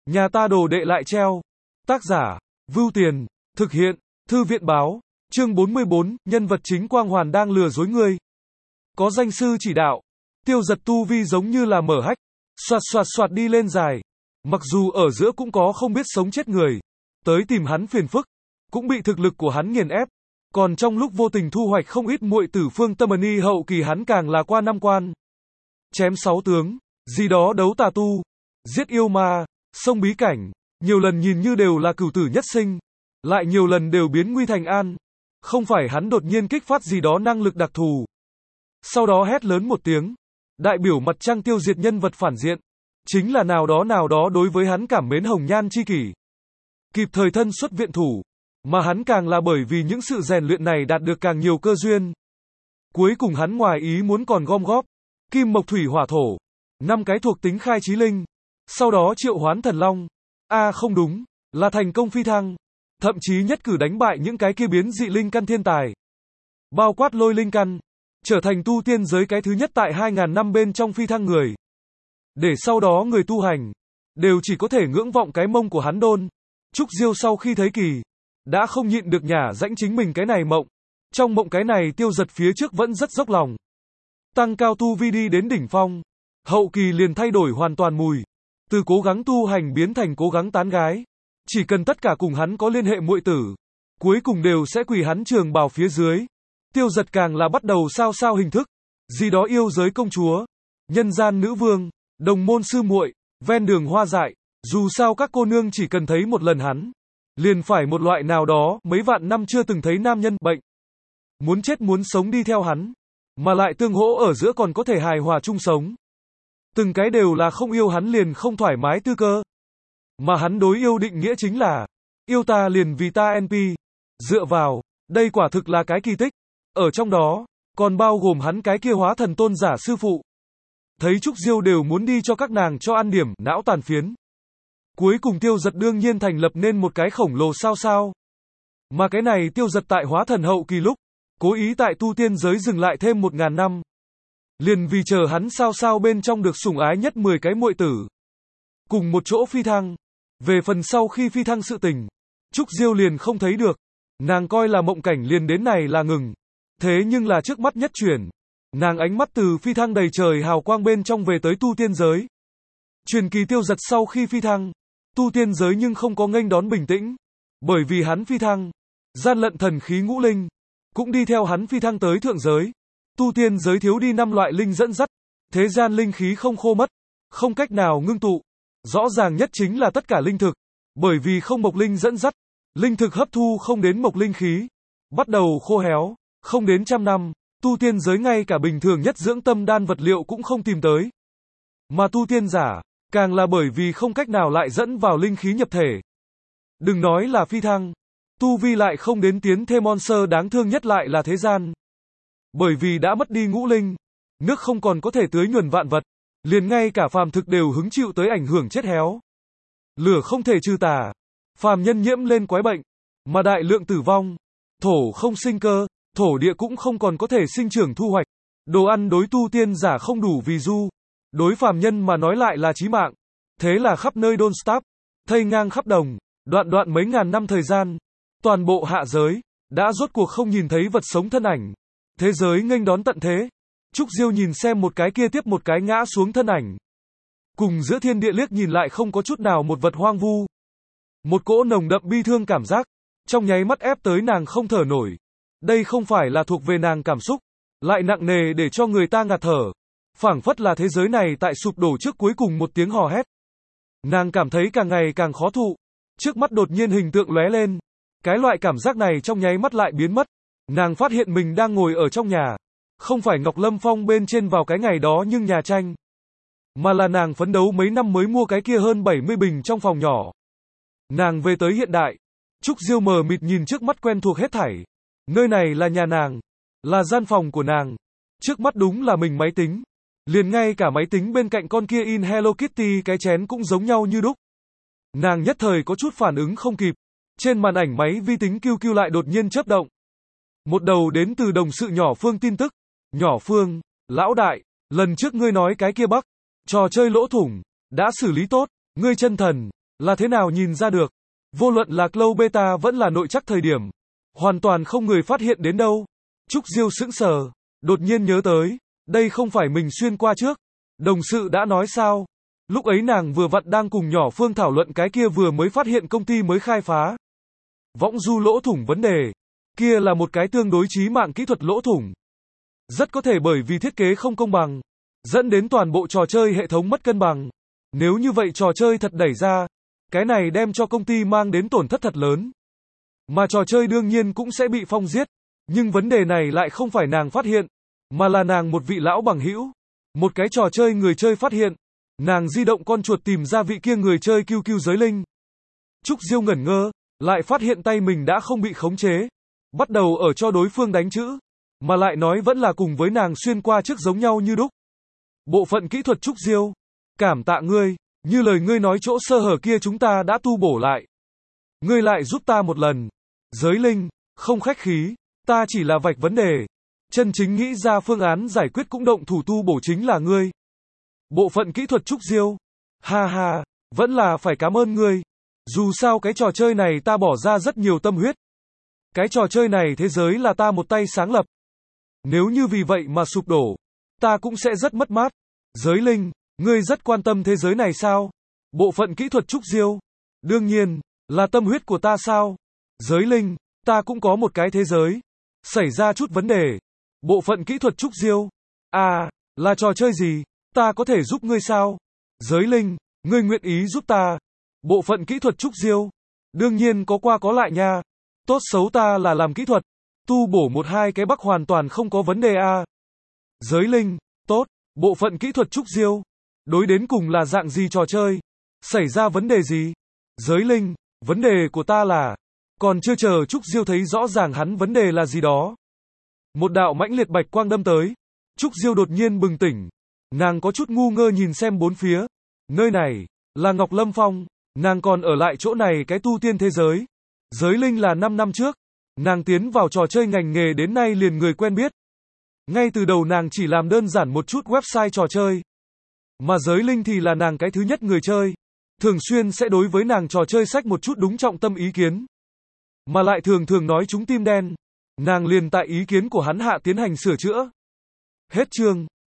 Nhà ta đồ đệ lại treo. Tác giả, Vưu Tiền, thực hiện, Thư viện báo, chương 44, nhân vật chính quang hoàn đang lừa dối ngươi. Có danh sư chỉ đạo, Tiêu Giật tu vi giống như là mở hách, xoạt xoạt xoạt đi lên dài. Mặc dù ở giữa cũng có không biết sống chết người, tới tìm hắn phiền phức, cũng bị thực lực của hắn nghiền ép. Còn trong lúc vô tình thu hoạch không ít muội tử Phương Tâm Ni hậu kỳ hắn càng là qua 5 quan. Chém 6 tướng, gì đó đấu tà tu, giết yêu ma, xông bí cảnh, nhiều lần nhìn như đều là cửu tử nhất sinh, lại nhiều lần đều biến nguy thành an. Không phải hắn đột nhiên kích phát gì đó năng lực đặc thù. Sau đó hét lớn một tiếng, đại biểu mặt trăng tiêu diệt nhân vật phản diện, chính là nào đó đối với hắn cảm mến hồng nhan chi kỷ. Kịp thời thân xuất viện thủ, mà hắn càng là bởi vì những sự rèn luyện này đạt được càng nhiều cơ duyên. Cuối cùng hắn ngoài ý muốn còn gom góp kim mộc thủy hỏa thổ, 5 cái thuộc tính khai chí linh, sau đó triệu hoán thần long. Không đúng, là thành công phi thăng, thậm chí nhất cử đánh bại những cái kia biến dị linh căn thiên tài, bao quát lôi linh căn, trở thành tu tiên giới cái thứ nhất tại 2000 năm bên trong phi thăng người. Để sau đó người tu hành đều chỉ có thể ngưỡng vọng cái mông của hắn đôn. Trúc Diêu sau khi thấy kỳ, đã không nhịn được nhả rãnh chính mình cái này mộng. Trong mộng cái này Tiêu Giật phía trước vẫn rất dốc lòng, tăng cao tu vi đi đến đỉnh phong, hậu kỳ liền thay đổi hoàn toàn mùi, từ cố gắng tu hành biến thành cố gắng tán gái. Chỉ cần tất cả cùng hắn có liên hệ muội tử, cuối cùng đều sẽ quỳ hắn trường bào phía dưới. Tiêu Giật càng là bắt đầu sao hình thức, gì đó yêu giới công chúa, nhân gian nữ vương, đồng môn sư muội, ven đường hoa dại, dù sao các cô nương chỉ cần thấy một lần hắn, liền phải một loại nào đó mấy vạn năm chưa từng thấy nam nhân bệnh, muốn chết muốn sống đi theo hắn, mà lại tương hỗ ở giữa còn có thể hài hòa chung sống. Từng cái đều là không yêu hắn liền không thoải mái tư cơ. Mà hắn đối yêu định nghĩa chính là, yêu ta liền vì ta NP. Dựa vào, đây quả thực là cái kỳ tích. Ở trong đó, còn bao gồm hắn cái kia hóa thần tôn giả sư phụ. Thấy Trúc Diêu đều muốn đi cho các nàng cho ăn điểm não tàn phiến. Cuối cùng Tiêu Giật đương nhiên thành lập nên một cái khổng lồ sao. Mà cái này Tiêu Giật tại hóa thần hậu kỳ lúc, cố ý tại tu tiên giới dừng lại thêm 1000 năm. Liền vì chờ hắn sao bên trong được sủng ái nhất 10 cái muội tử. Cùng một chỗ phi thăng. Về phần sau khi phi thăng sự tình, Trúc Diêu liền không thấy được. Nàng coi là mộng cảnh liền đến này là ngừng. Thế nhưng là trước mắt nhất chuyển. Nàng ánh mắt từ phi thăng đầy trời hào quang bên trong về tới tu tiên giới. Truyền kỳ Tiêu Giật sau khi phi thăng, tu tiên giới nhưng không có nghênh đón bình tĩnh. Bởi vì hắn phi thăng, gian lận thần khí ngũ linh cũng đi theo hắn phi thăng tới thượng giới. Tu tiên giới thiếu đi 5 loại linh dẫn dắt, thế gian linh khí không khô mất, không cách nào ngưng tụ. Rõ ràng nhất chính là tất cả linh thực, bởi vì không mộc linh dẫn dắt, linh thực hấp thu không đến mộc linh khí, bắt đầu khô héo, không đến 100 năm, tu tiên giới ngay cả bình thường nhất dưỡng tâm đan vật liệu cũng không tìm tới. Mà tu tiên giả, càng là bởi vì không cách nào lại dẫn vào linh khí nhập thể. Đừng nói là phi thăng, tu vi lại không đến tiến thêm monster đáng thương nhất lại là thế gian. Bởi vì đã mất đi ngũ linh, nước không còn có thể tưới nhuần vạn vật, liền ngay cả phàm thực đều hứng chịu tới ảnh hưởng chết héo. Lửa không thể trừ tà, phàm nhân nhiễm lên quái bệnh, mà đại lượng tử vong, thổ không sinh cơ, thổ địa cũng không còn có thể sinh trưởng thu hoạch. Đồ ăn đối tu tiên giả không đủ vì du, đối phàm nhân mà nói lại là chí mạng. Thế là khắp nơi don't stop, thây ngang khắp đồng, đoạn mấy ngàn năm thời gian, toàn bộ hạ giới đã rốt cuộc không nhìn thấy vật sống thân ảnh. Thế giới nghênh đón tận thế. Trúc Diêu nhìn xem một cái kia tiếp một cái ngã xuống thân ảnh. Cùng giữa thiên địa liếc nhìn lại không có chút nào một vật hoang vu. Một cỗ nồng đậm bi thương cảm giác, trong nháy mắt ép tới nàng không thở nổi. Đây không phải là thuộc về nàng cảm xúc, lại nặng nề để cho người ta ngạt thở. Phảng phất là thế giới này tại sụp đổ trước cuối cùng một tiếng hò hét. Nàng cảm thấy càng ngày càng khó thụ. Trước mắt đột nhiên hình tượng lóe lên. Cái loại cảm giác này trong nháy mắt lại biến mất. Nàng phát hiện mình đang ngồi ở trong nhà. Không phải Ngọc Lâm Phong bên trên vào cái ngày đó nhưng nhà tranh. Mà là nàng phấn đấu mấy năm mới mua cái kia hơn 70 bình trong phòng nhỏ. Nàng về tới hiện đại. Trúc Diêu mờ mịt nhìn trước mắt quen thuộc hết thảy. Nơi này là nhà nàng. Là gian phòng của nàng. Trước mắt đúng là mình máy tính. Liền ngay cả máy tính bên cạnh con kia in Hello Kitty cái chén cũng giống nhau như đúc. Nàng nhất thời có chút phản ứng không kịp. Trên màn ảnh máy vi tính QQ lại đột nhiên chớp động. Một đầu đến từ đồng sự nhỏ Phương tin tức. Nhỏ Phương, lão đại, lần trước ngươi nói cái kia bắc, trò chơi lỗ thủng, đã xử lý tốt, ngươi chân thần, là thế nào nhìn ra được. Vô luận là Cloud Beta vẫn là nội trắc thời điểm. Hoàn toàn không người phát hiện đến đâu. Trúc Diêu sững sờ, đột nhiên nhớ tới, đây không phải mình xuyên qua trước. Đồng sự đã nói sao? Lúc ấy nàng vừa vặn đang cùng nhỏ Phương thảo luận cái kia vừa mới phát hiện công ty mới khai phá. Võng du lỗ thủng vấn đề. Kia là một cái tương đối chí mạng kỹ thuật lỗ thủng. Rất có thể bởi vì thiết kế không công bằng, dẫn đến toàn bộ trò chơi hệ thống mất cân bằng. Nếu như vậy trò chơi thật đẩy ra, cái này đem cho công ty mang đến tổn thất thật lớn. Mà trò chơi đương nhiên cũng sẽ bị phong giết. Nhưng vấn đề này lại không phải nàng phát hiện, mà là nàng một vị lão bằng hữu. Một cái trò chơi người chơi phát hiện. Nàng di động con chuột tìm ra vị kia người chơi QQ giới linh. Trúc Diêu ngẩn ngơ, lại phát hiện tay mình đã không bị khống chế. Bắt đầu ở cho đối phương đánh chữ, mà lại nói vẫn là cùng với nàng xuyên qua trước giống nhau như đúc. Bộ phận kỹ thuật Trúc Diêu, cảm tạ ngươi, như lời ngươi nói chỗ sơ hở kia chúng ta đã tu bổ lại. Ngươi lại giúp ta một lần. Giới linh, không khách khí, ta chỉ là vạch vấn đề. Chân chính nghĩ ra phương án giải quyết cũng động thủ tu bổ chính là ngươi. Bộ phận kỹ thuật Trúc Diêu, ha ha, vẫn là phải cảm ơn ngươi. Dù sao cái trò chơi này ta bỏ ra rất nhiều tâm huyết. Cái trò chơi này thế giới là ta một tay sáng lập. Nếu như vì vậy mà sụp đổ, ta cũng sẽ rất mất mát. Giới linh, ngươi rất quan tâm thế giới này sao? Bộ phận kỹ thuật Trúc Diêu, đương nhiên, là tâm huyết của ta sao? Giới linh, ta cũng có một cái thế giới. Xảy ra chút vấn đề. Bộ phận kỹ thuật Trúc Diêu, à, là trò chơi gì? Ta có thể giúp ngươi sao? Giới linh, ngươi nguyện ý giúp ta. Bộ phận kỹ thuật Trúc Diêu, đương nhiên có qua có lại nha. Tốt xấu ta là làm kỹ thuật, tu bổ một hai cái bắc hoàn toàn không có vấn đề a. Giới linh, tốt, bộ phận kỹ thuật Trúc Diêu, đối đến cùng là dạng gì trò chơi? Xảy ra vấn đề gì? Giới linh, vấn đề của ta là, còn chưa chờ Trúc Diêu thấy rõ ràng hắn vấn đề là gì đó. Một đạo mãnh liệt bạch quang đâm tới, Trúc Diêu đột nhiên bừng tỉnh. Nàng có chút ngu ngơ nhìn xem bốn phía. Nơi này, là Ngọc Lâm Phong, nàng còn ở lại chỗ này cái tu tiên thế giới. Giới linh là 5 năm trước, nàng tiến vào trò chơi ngành nghề đến nay liền người quen biết. Ngay từ đầu nàng chỉ làm đơn giản một chút website trò chơi. Mà giới linh thì là nàng cái thứ nhất người chơi. Thường xuyên sẽ đối với nàng trò chơi sách một chút đúng trọng tâm ý kiến. Mà lại thường thường nói chúng tim đen. Nàng liền tại ý kiến của hắn hạ tiến hành sửa chữa. Hết chương.